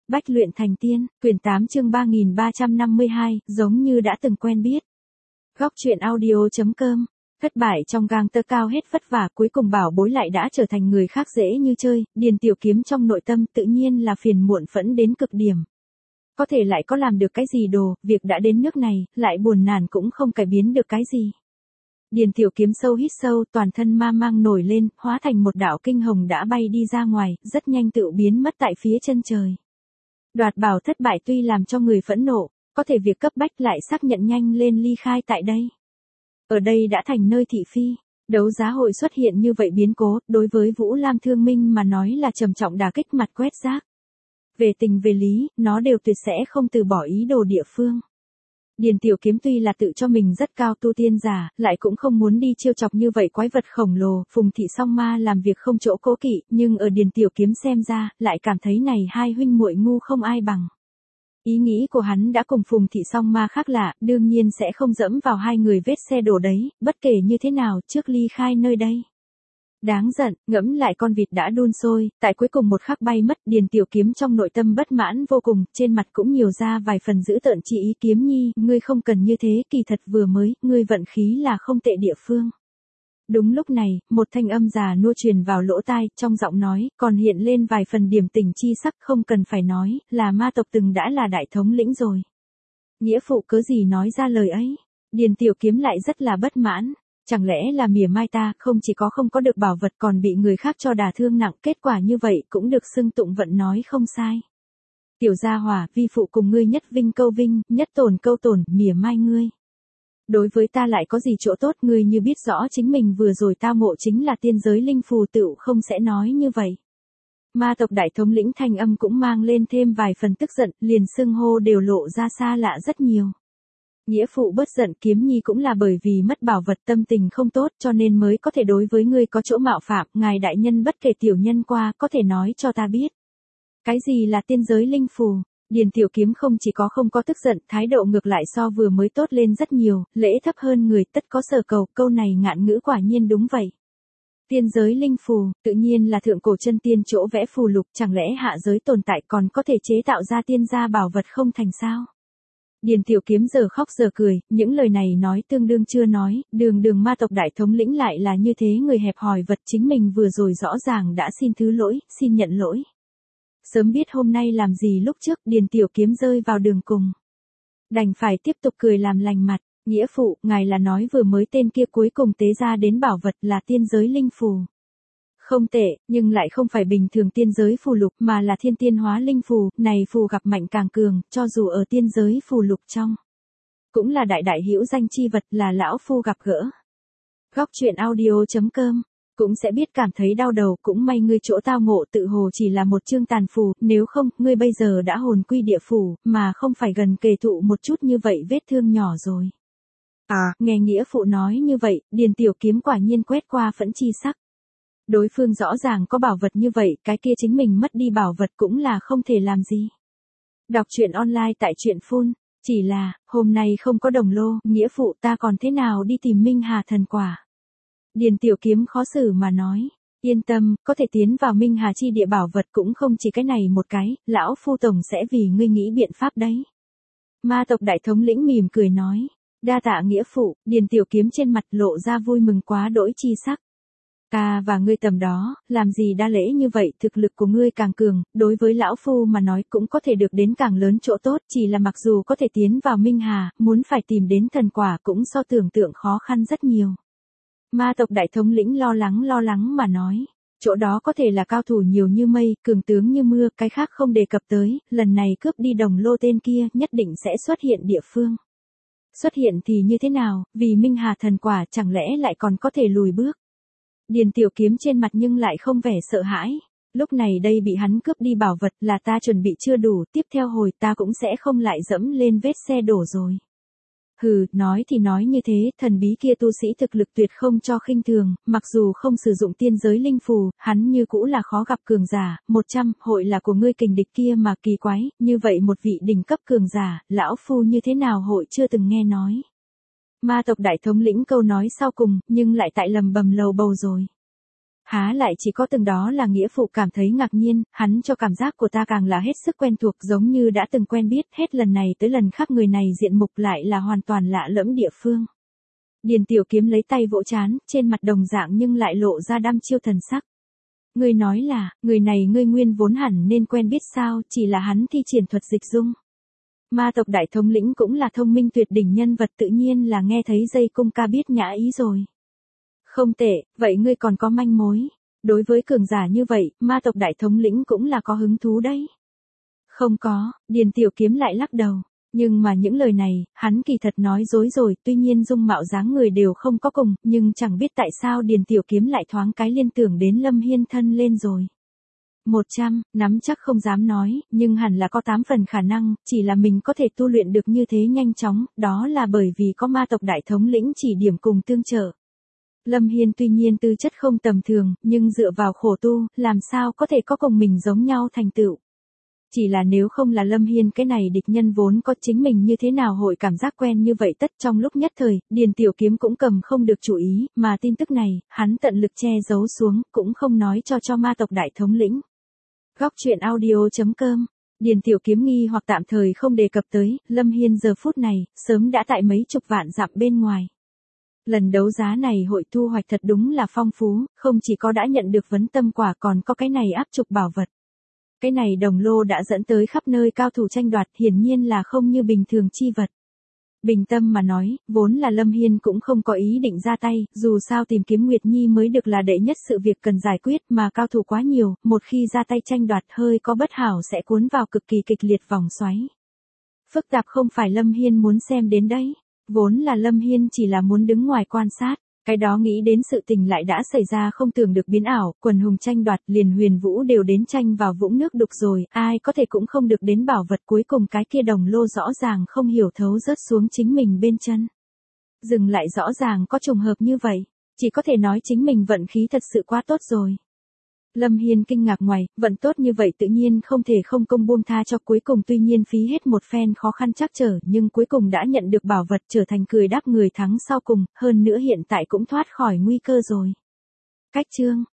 Bách luyện thành tiên, quyển 8 chương 3352, giống như đã từng quen biết. Góc truyện audio.com. Thất bại trong gang tơ, cao hết vất vả, cuối cùng bảo bối lại đã trở thành người khác dễ như chơi. Điền Tiểu Kiếm trong nội tâm tự nhiên là phiền muộn phẫn đến cực điểm. Có thể lại có làm được cái gì đồ, việc đã đến nước này, lại buồn nản cũng không cải biến được cái gì. Điền Tiểu Kiếm sâu hít sâu, toàn thân ma mang nổi lên, hóa thành một đạo kinh hồng đã bay đi ra ngoài, rất nhanh tự biến mất tại phía chân trời. Đoạt bảo thất bại tuy làm cho người phẫn nộ, có thể việc cấp bách lại xác nhận nhanh lên ly khai tại đây. Ở đây đã thành nơi thị phi, đấu giá hội xuất hiện như vậy biến cố, đối với Vũ Lam Thương Minh mà nói là trầm trọng đả kích, mặt quét rác. Về tình về lý, nó đều tuyệt sẽ không từ bỏ ý đồ địa phương. Điền Tiểu Kiếm tuy là tự cho mình rất cao tu tiên giả, lại cũng không muốn đi trêu chọc như vậy quái vật khổng lồ. Phùng Thị Song Ma làm việc không chỗ cố kỵ, nhưng ở Điền Tiểu Kiếm xem ra, lại cảm thấy này hai huynh muội ngu không ai bằng. Ý nghĩ của hắn đã cùng Phùng Thị Song Ma khác lạ, đương nhiên sẽ không dẫm vào hai người vết xe đổ đấy, bất kể như thế nào trước ly khai nơi đây. Đáng giận, ngẫm lại con vịt đã đun sôi, tại cuối cùng một khắc bay mất. Điền Tiểu Kiếm trong nội tâm bất mãn vô cùng, trên mặt cũng nhiều ra vài phần dữ tợn. Chị ý Kiếm Nhi, ngươi không cần như thế, kỳ thật vừa mới, ngươi vận khí là không tệ địa phương. Đúng lúc này, một thanh âm già nua truyền vào lỗ tai, trong giọng nói, còn hiện lên vài phần điểm tình chi sắc. Không cần phải nói, là ma tộc từng đã là đại thống lĩnh rồi. Nghĩa phụ cớ gì nói ra lời ấy? Điền Tiểu Kiếm lại rất là bất mãn. Chẳng lẽ là mỉa mai ta, không chỉ có không có được bảo vật còn bị người khác cho đả thương nặng, kết quả như vậy cũng được xưng tụng vận nói không sai. Tiểu gia hỏa, vi phụ cùng ngươi nhất vinh câu vinh, nhất tổn câu tổn, mỉa mai ngươi. Đối với ta lại có gì chỗ tốt, ngươi như biết rõ chính mình vừa rồi tao ngộ chính là tiên giới linh phù tựu không sẽ nói như vậy. Ma tộc đại thống lĩnh thanh âm cũng mang lên thêm vài phần tức giận, liền xưng hô đều lộ ra xa lạ rất nhiều. Nghĩa phụ bớt giận, Kiếm Nhi cũng là bởi vì mất bảo vật tâm tình không tốt cho nên mới có thể đối với ngươi có chỗ mạo phạm. Ngài đại nhân bất kể tiểu nhân qua, có thể nói cho ta biết. Cái gì là tiên giới linh phù? Điền Tiểu Kiếm không chỉ có không có tức giận, thái độ ngược lại so vừa mới tốt lên rất nhiều, lễ thấp hơn người tất có sở cầu. Câu này ngạn ngữ quả nhiên đúng vậy. Tiên giới linh phù, tự nhiên là thượng cổ chân tiên chỗ vẽ phù lục, chẳng lẽ hạ giới tồn tại còn có thể chế tạo ra tiên gia bảo vật không thành sao? Điền Tiểu Kiếm giờ khóc giờ cười, những lời này nói tương đương chưa nói, đường ma tộc đại thống lĩnh lại là như thế người hẹp hòi vật, chính mình vừa rồi rõ ràng đã xin thứ lỗi, xin nhận lỗi. Sớm biết hôm nay làm gì lúc trước, Điền Tiểu Kiếm rơi vào đường cùng. Đành phải tiếp tục cười làm lành mặt, nghĩa phụ, ngài là nói vừa mới tên kia cuối cùng tế ra đến bảo vật là tiên giới linh phù. Không tệ, nhưng lại không phải bình thường tiên giới phù lục mà là thiên tiên hóa linh phù, này phù gặp mạnh càng cường, cho dù ở tiên giới phù lục trong. Cũng là đại đại hữu danh chi vật, là lão phu gặp gỡ. Góc truyện audio.com, cũng sẽ biết cảm thấy đau đầu, cũng may ngươi chỗ tao ngộ tự hồ chỉ là một chương tàn phù, nếu không, ngươi bây giờ đã hồn quy địa phủ, mà không phải gần kề thụ một chút như vậy vết thương nhỏ rồi. À, nghe nghĩa phụ nói như vậy, Điền Tiểu Kiếm quả nhiên quét qua phẫn chi sắc. Đối phương rõ ràng có bảo vật như vậy, cái kia chính mình mất đi bảo vật cũng là không thể làm gì. Đọc truyện online tại truyện phun, chỉ là, hôm nay không có đồng lô, nghĩa phụ ta còn thế nào đi tìm Minh Hà thần quả. Điền Tiểu Kiếm khó xử mà nói, yên tâm, có thể tiến vào Minh Hà chi địa bảo vật cũng không chỉ cái này một cái, lão phu tổng sẽ vì ngươi nghĩ biện pháp đấy. Ma tộc đại thống lĩnh mỉm cười nói, đa tạ nghĩa phụ. Điền Tiểu Kiếm trên mặt lộ ra vui mừng quá đỗi chi sắc. Ta và ngươi tầm đó, làm gì đa lễ như vậy, thực lực của ngươi càng cường, đối với lão phu mà nói cũng có thể được đến càng lớn chỗ tốt, chỉ là mặc dù có thể tiến vào Minh Hà, muốn phải tìm đến thần quả cũng so tưởng tượng khó khăn rất nhiều. Ma tộc đại thống lĩnh lo lắng mà nói, chỗ đó có thể là cao thủ nhiều như mây, cường tướng như mưa, cái khác không đề cập tới, lần này cướp đi đồng lô tên kia, nhất định sẽ xuất hiện địa phương. Xuất hiện thì như thế nào, vì Minh Hà thần quả chẳng lẽ lại còn có thể lùi bước. Điền Tiểu Kiếm trên mặt nhưng lại không vẻ sợ hãi. Lúc này đây bị hắn cướp đi bảo vật là ta chuẩn bị chưa đủ, tiếp theo hồi ta cũng sẽ không lại dẫm lên vết xe đổ rồi. Hừ, nói thì nói như thế, thần bí kia tu sĩ thực lực tuyệt không cho khinh thường, mặc dù không sử dụng tiên giới linh phù, hắn như cũ là khó gặp cường giả. 100, hội là của ngươi kình địch kia mà kỳ quái, như vậy một vị đỉnh cấp cường giả, lão phu như thế nào hội chưa từng nghe nói. Ma tộc đại thống lĩnh câu nói sau cùng, nhưng lại tại lầm bầm lầu bầu rồi. Há lại chỉ có từng đó là nghĩa phụ cảm thấy ngạc nhiên, hắn cho cảm giác của ta càng là hết sức quen thuộc giống như đã từng quen biết, hết lần này tới lần khác người này diện mục lại là hoàn toàn lạ lẫm địa phương. Điền Tiểu Kiếm lấy tay vỗ trán, trên mặt đồng dạng nhưng lại lộ ra đăm chiêu thần sắc. Ngươi nói là, người này ngươi nguyên vốn hẳn nên quen biết sao, chỉ là hắn thi triển thuật dịch dung. Ma tộc đại thống lĩnh cũng là thông minh tuyệt đỉnh nhân vật, tự nhiên là nghe thấy dây cung ca biết nhã ý rồi. Không tệ, vậy ngươi còn có manh mối. Đối với cường giả như vậy, ma tộc đại thống lĩnh cũng là có hứng thú đấy. Không có, Điền Tiểu Kiếm lại lắc đầu. Nhưng mà những lời này, hắn kỳ thật nói dối rồi, tuy nhiên dung mạo dáng người đều không có cùng, nhưng chẳng biết tại sao Điền Tiểu Kiếm lại thoáng cái liên tưởng đến Lâm Hiên thân lên rồi. 100, nắm chắc không dám nói, nhưng hẳn là có 8 phần khả năng, chỉ là mình có thể tu luyện được như thế nhanh chóng, đó là bởi vì có ma tộc đại thống lĩnh chỉ điểm cùng tương trợ. Lâm Hiên tuy nhiên tư chất không tầm thường, nhưng dựa vào khổ tu, làm sao có thể có cùng mình giống nhau thành tựu. Chỉ là nếu không là Lâm Hiên cái này địch nhân vốn có, chính mình như thế nào hội cảm giác quen như vậy. Tất trong lúc nhất thời, Điền Tiểu Kiếm cũng cầm không được chủ ý, mà tin tức này, hắn tận lực che giấu xuống, cũng không nói cho ma tộc đại thống lĩnh. Góc truyện audio.com. Điền Tiểu Kiếm nghi hoặc tạm thời không đề cập tới, Lâm Hiên giờ phút này, sớm đã tại mấy chục vạn dặm bên ngoài. Lần đấu giá này hội thu hoạch thật đúng là phong phú, không chỉ có đã nhận được vấn tâm quả còn có cái này áp trục bảo vật. Cái này đồng lô đã dẫn tới khắp nơi cao thủ tranh đoạt, hiển nhiên là không như bình thường chi vật. Bình tâm mà nói, vốn là Lâm Hiên cũng không có ý định ra tay, dù sao tìm kiếm Nguyệt Nhi mới được là đệ nhất sự việc cần giải quyết, mà cao thủ quá nhiều, một khi ra tay tranh đoạt hơi có bất hảo sẽ cuốn vào cực kỳ kịch liệt vòng xoáy. Phức tạp không phải Lâm Hiên muốn xem đến đấy, vốn là Lâm Hiên chỉ là muốn đứng ngoài quan sát. Cái đó nghĩ đến sự tình lại đã xảy ra không tưởng được biến ảo, quần hùng tranh đoạt, liền Huyền Vũ đều đến tranh vào vũng nước đục rồi, ai có thể cũng không được đến bảo vật, cuối cùng cái kia đồng lô rõ ràng không hiểu thấu rớt xuống chính mình bên chân. Dừng lại rõ ràng có trùng hợp như vậy, chỉ có thể nói chính mình vận khí thật sự quá tốt rồi. Lâm Hiên kinh ngạc ngoài, vận tốt như vậy tự nhiên không thể không công buông tha cho, cuối cùng tuy nhiên phí hết một phen khó khăn trắc trở, nhưng cuối cùng đã nhận được bảo vật, trở thành cười đáp người thắng sau cùng, hơn nữa hiện tại cũng thoát khỏi nguy cơ rồi. Cách chương